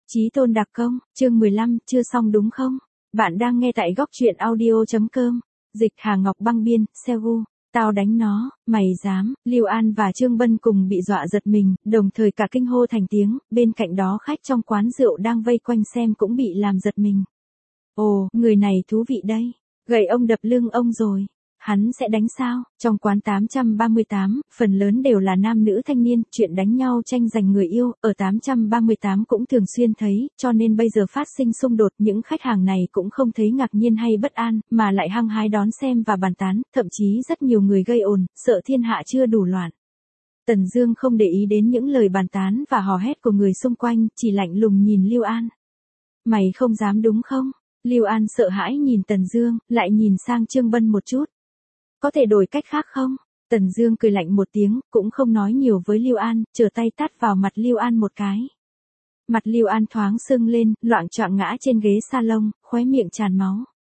Chí Tôn đặc công, chương 15, chưa xong đúng không? Bạn đang nghe tại góc truyện audio.com. Dịch Hà Ngọc Băng Biên, Seoul. Tao đánh nó, mày dám. Lưu An và Trương Bân cùng bị dọa giật mình, đồng thời cả kinh hô thành tiếng, bên cạnh đó khách trong quán rượu đang vây quanh xem cũng bị làm giật mình. Ồ, người này thú vị đây. Gậy ông đập lưng ông rồi. Hắn sẽ đánh sao? Trong quán 838, phần lớn đều là nam nữ thanh niên, chuyện đánh nhau tranh giành người yêu, ở 838 cũng thường xuyên thấy, cho nên bây giờ phát sinh xung đột, những khách hàng này cũng không thấy ngạc nhiên hay bất an, mà lại hăng hái đón xem và bàn tán, thậm chí rất nhiều người gây ồn, sợ thiên hạ chưa đủ loạn. Tần Dương không để ý đến những lời bàn tán và hò hét của người xung quanh, chỉ lạnh lùng nhìn Lưu An. Mày không dám đúng không? Lưu An sợ hãi nhìn Tần Dương, lại nhìn sang Trương Bân một chút. Có thể đổi cách khác không? Tần Dương cười lạnh một tiếng, cũng không nói nhiều với Lưu An, trở tay tát vào mặt Lưu An một cái. Mặt Lưu An thoáng sưng lên, loạng choạng ngã trên ghế salon, khóe miệng tràn máu.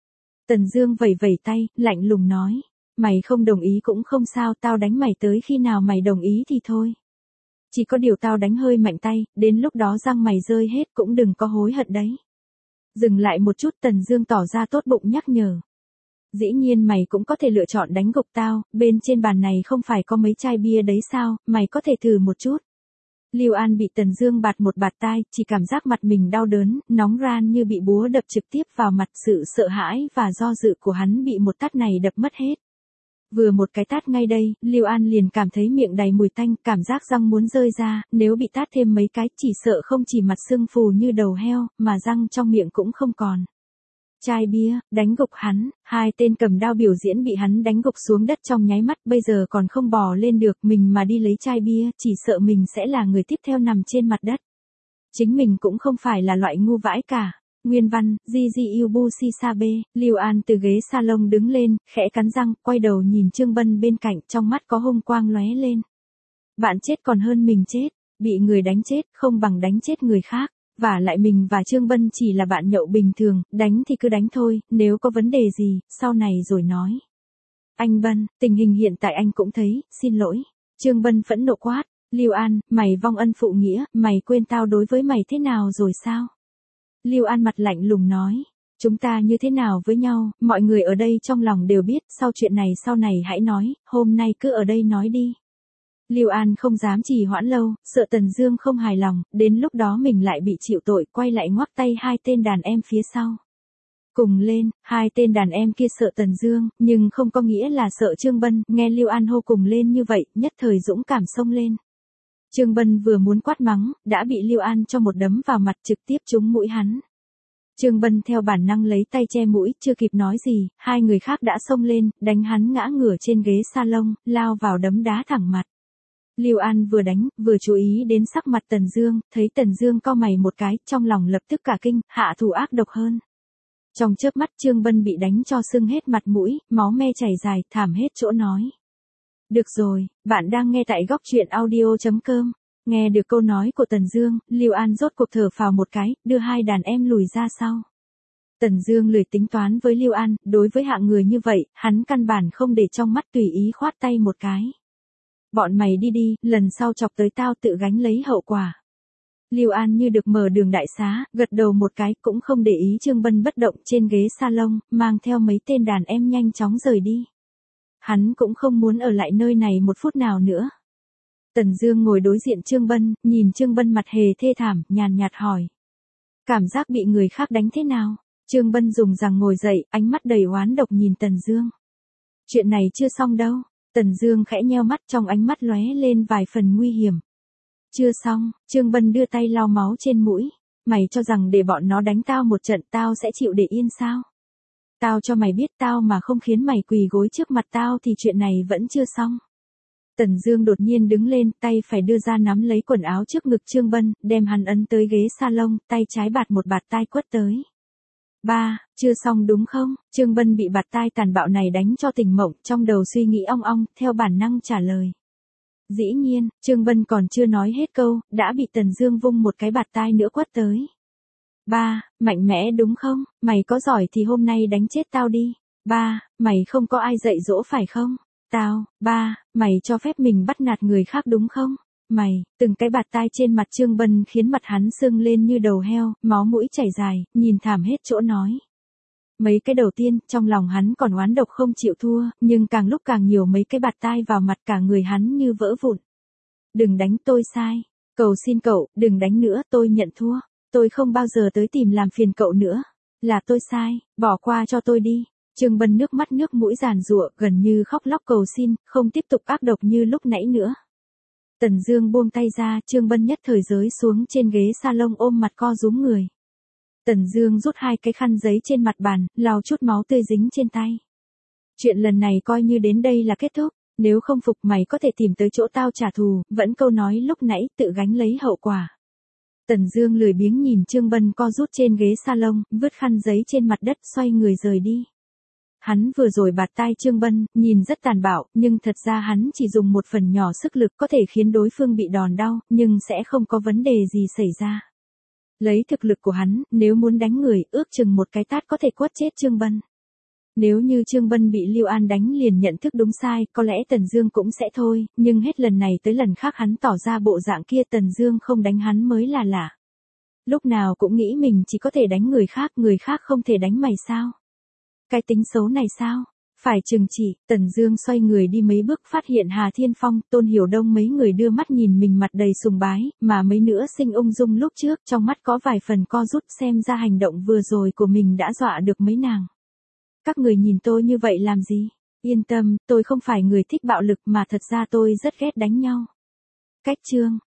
Tần Dương vẩy vẩy tay, lạnh lùng nói, mày không đồng ý cũng không sao, tao đánh mày tới khi nào mày đồng ý thì thôi. Chỉ có điều tao đánh hơi mạnh tay, đến lúc đó răng mày rơi hết cũng đừng có hối hận đấy. Dừng lại một chút, Tần Dương tỏ ra tốt bụng nhắc nhở. Dĩ nhiên mày cũng có thể lựa chọn đánh gục tao, bên trên bàn này không phải có mấy chai bia đấy sao, mày có thể thử một chút. Lưu An bị Tần Dương bạt một bạt tai, chỉ cảm giác mặt mình đau đớn, nóng ran như bị búa đập trực tiếp vào mặt, sự sợ hãi và do dự của hắn bị một tát này đập mất hết. Vừa một cái tát ngay đây, Lưu An liền cảm thấy miệng đầy mùi tanh, cảm giác răng muốn rơi ra, nếu bị tát thêm mấy cái chỉ sợ không chỉ mặt sưng phù như đầu heo, mà răng trong miệng cũng không còn. Chai bia, đánh gục hắn, hai tên cầm đao biểu diễn bị hắn đánh gục xuống đất trong nháy mắt, bây giờ còn không bò lên được, mình mà đi lấy chai bia, chỉ sợ mình sẽ là người tiếp theo nằm trên mặt đất. Chính mình cũng không phải là loại ngu vãi cả. Nguyên văn, Gigi Ubushi Sabe, Lưu An từ ghế salon đứng lên, khẽ cắn răng, quay đầu nhìn Trương Bân bên cạnh, trong mắt có hung quang lóe lên. Bạn chết còn hơn mình chết, bị người đánh chết, không bằng đánh chết người khác. Và lại mình và Trương Bân chỉ là bạn nhậu bình thường, đánh thì cứ đánh thôi, nếu có vấn đề gì, sau này rồi nói. Anh Bân, tình hình hiện tại anh cũng thấy, xin lỗi. Trương Bân phẫn nộ quát, Lưu An, mày vong ân phụ nghĩa, mày quên tao đối với mày thế nào rồi sao? Lưu An mặt lạnh lùng nói, chúng ta như thế nào với nhau, mọi người ở đây trong lòng đều biết, sau chuyện này sau này hãy nói, hôm nay cứ ở đây nói đi. Lưu An không dám trì hoãn lâu, sợ Tần Dương không hài lòng, đến lúc đó mình lại bị chịu tội, quay lại ngoắc tay hai tên đàn em phía sau. Cùng lên, hai tên đàn em kia sợ Tần Dương, nhưng không có nghĩa là sợ Trương Bân, nghe Lưu An hô cùng lên như vậy, nhất thời dũng cảm xông lên. Trương Bân vừa muốn quát mắng, đã bị Lưu An cho một đấm vào mặt trực tiếp trúng mũi hắn. Trương Bân theo bản năng lấy tay che mũi, chưa kịp nói gì, hai người khác đã xông lên, đánh hắn ngã ngửa trên ghế salon, lao vào đấm đá thẳng mặt. Lưu An vừa đánh, vừa chú ý đến sắc mặt Tần Dương, thấy Tần Dương cau mày một cái, trong lòng lập tức cả kinh, hạ thủ ác độc hơn. Trong chớp mắt Trương Bân bị đánh cho sưng hết mặt mũi, máu me chảy dài, thảm hết chỗ nói. Được rồi, bạn đang nghe tại góc truyện audio.com. Nghe được câu nói của Tần Dương, Lưu An rốt cuộc thở phào một cái, đưa hai đàn em lùi ra sau. Tần Dương lười tính toán với Lưu An, đối với hạng người như vậy, hắn căn bản không để trong mắt, tùy ý khoát tay một cái. Bọn mày đi đi, lần sau chọc tới tao tự gánh lấy hậu quả. Lưu An như được mở đường đại xá, gật đầu một cái, cũng không để ý Trương Bân bất động trên ghế salon, mang theo mấy tên đàn em nhanh chóng rời đi. Hắn cũng không muốn ở lại nơi này một phút nào nữa. Tần Dương ngồi đối diện Trương Bân, nhìn Trương Bân mặt hề thê thảm, nhàn nhạt hỏi. Cảm giác bị người khác đánh thế nào? Trương Bân dùng rằng ngồi dậy, ánh mắt đầy oán độc nhìn Tần Dương. Chuyện này chưa xong đâu. Tần Dương khẽ nheo mắt, trong ánh mắt lóe lên vài phần nguy hiểm. Chưa xong, Trương Bân đưa tay lau máu trên mũi. Mày cho rằng để bọn nó đánh tao một trận tao sẽ chịu để yên sao? Tao cho mày biết tao mà không khiến mày quỳ gối trước mặt tao thì chuyện này vẫn chưa xong. Tần Dương đột nhiên đứng lên, tay phải đưa ra nắm lấy quần áo trước ngực Trương Bân, đem hắn ấn tới ghế salon, tay trái bạt một bạt tai quất tới. Ba, chưa xong đúng không? Trương Bân bị bạt tai tàn bạo này đánh cho tỉnh mộng, trong đầu suy nghĩ ong ong, theo bản năng trả lời. Dĩ nhiên, Trương Bân còn chưa nói hết câu, đã bị Tần Dương vung một cái bạt tai nữa quất tới. Ba, mạnh mẽ đúng không? Mày có giỏi thì hôm nay đánh chết tao đi. Ba, mày không có ai dạy dỗ phải không? Ba, mày cho phép mình bắt nạt người khác đúng không? Mày, từng cái bạt tai trên mặt Trương Bân khiến mặt hắn sưng lên như đầu heo, máu mũi chảy dài, nhìn thảm hết chỗ nói. Mấy cái đầu tiên, trong lòng hắn còn oán độc không chịu thua, nhưng càng lúc càng nhiều mấy cái bạt tai vào mặt cả người hắn như vỡ vụn. Đừng đánh tôi sai. Cầu xin cậu, đừng đánh nữa, tôi nhận thua. Tôi không bao giờ tới tìm làm phiền cậu nữa. Là tôi sai, bỏ qua cho tôi đi. Trương Bân nước mắt nước mũi giàn giụa, gần như khóc lóc cầu xin, không tiếp tục ác độc như lúc nãy nữa. Tần Dương buông tay ra, Trương Bân nhất thời rơi xuống trên ghế salon ôm mặt co rúm người. Tần Dương rút hai cái khăn giấy trên mặt bàn, lau chút máu tươi dính trên tay. Chuyện lần này coi như đến đây là kết thúc, nếu không phục mày có thể tìm tới chỗ tao trả thù, vẫn câu nói lúc nãy tự gánh lấy hậu quả. Tần Dương lười biếng nhìn Trương Bân co rút trên ghế salon, vứt khăn giấy trên mặt đất xoay người rời đi. Hắn vừa rồi bạt tai Trương Bân, nhìn rất tàn bạo, nhưng thật ra hắn chỉ dùng một phần nhỏ sức lực có thể khiến đối phương bị đòn đau, nhưng sẽ không có vấn đề gì xảy ra. Lấy thực lực của hắn, nếu muốn đánh người, ước chừng một cái tát có thể quất chết Trương Bân. Nếu như Trương Bân bị Lưu An đánh liền nhận thức đúng sai, có lẽ Tần Dương cũng sẽ thôi, nhưng hết lần này tới lần khác hắn tỏ ra bộ dạng kia Tần Dương không đánh hắn mới là lạ. Lúc nào cũng nghĩ mình chỉ có thể đánh người khác không thể đánh mày sao? Cái tính xấu này sao? Phải trừng trị. Tần Dương xoay người đi mấy bước phát hiện Hà Thiên Phong, Tôn Hiểu Đông mấy người đưa mắt nhìn mình mặt đầy sùng bái, mà mấy nữa sinh ung dung lúc trước trong mắt có vài phần co rút xem ra hành động vừa rồi của mình đã dọa được mấy nàng. Các người nhìn tôi như vậy làm gì? Yên tâm, tôi không phải người thích bạo lực mà thật ra tôi rất ghét đánh nhau. Cách chương